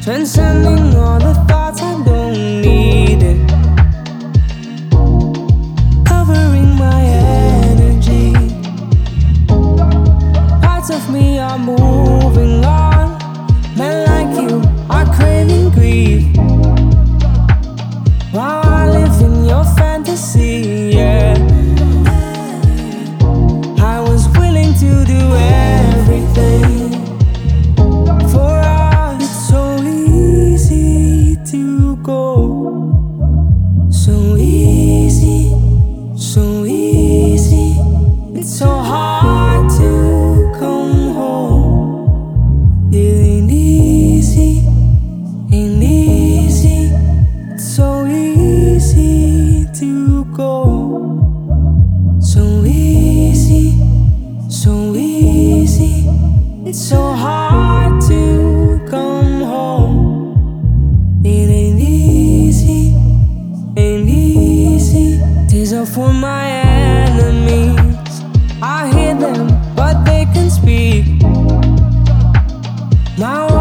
transcending all the thoughts I don't need it, covering my energy. Parts of me are moving on. Men like you are craving grief, while I live in your fantasy, yeah. I was willing to do everything for us. It's so easy to go, so easy, so easy. It's so hard to come home. It ain't easy, ain't easy. It's so easy to go, so easy, so easy. It's so hard to come home. It ain't easy, ain't easy. Tears are for my enemies. I hear them, but they can speak. Now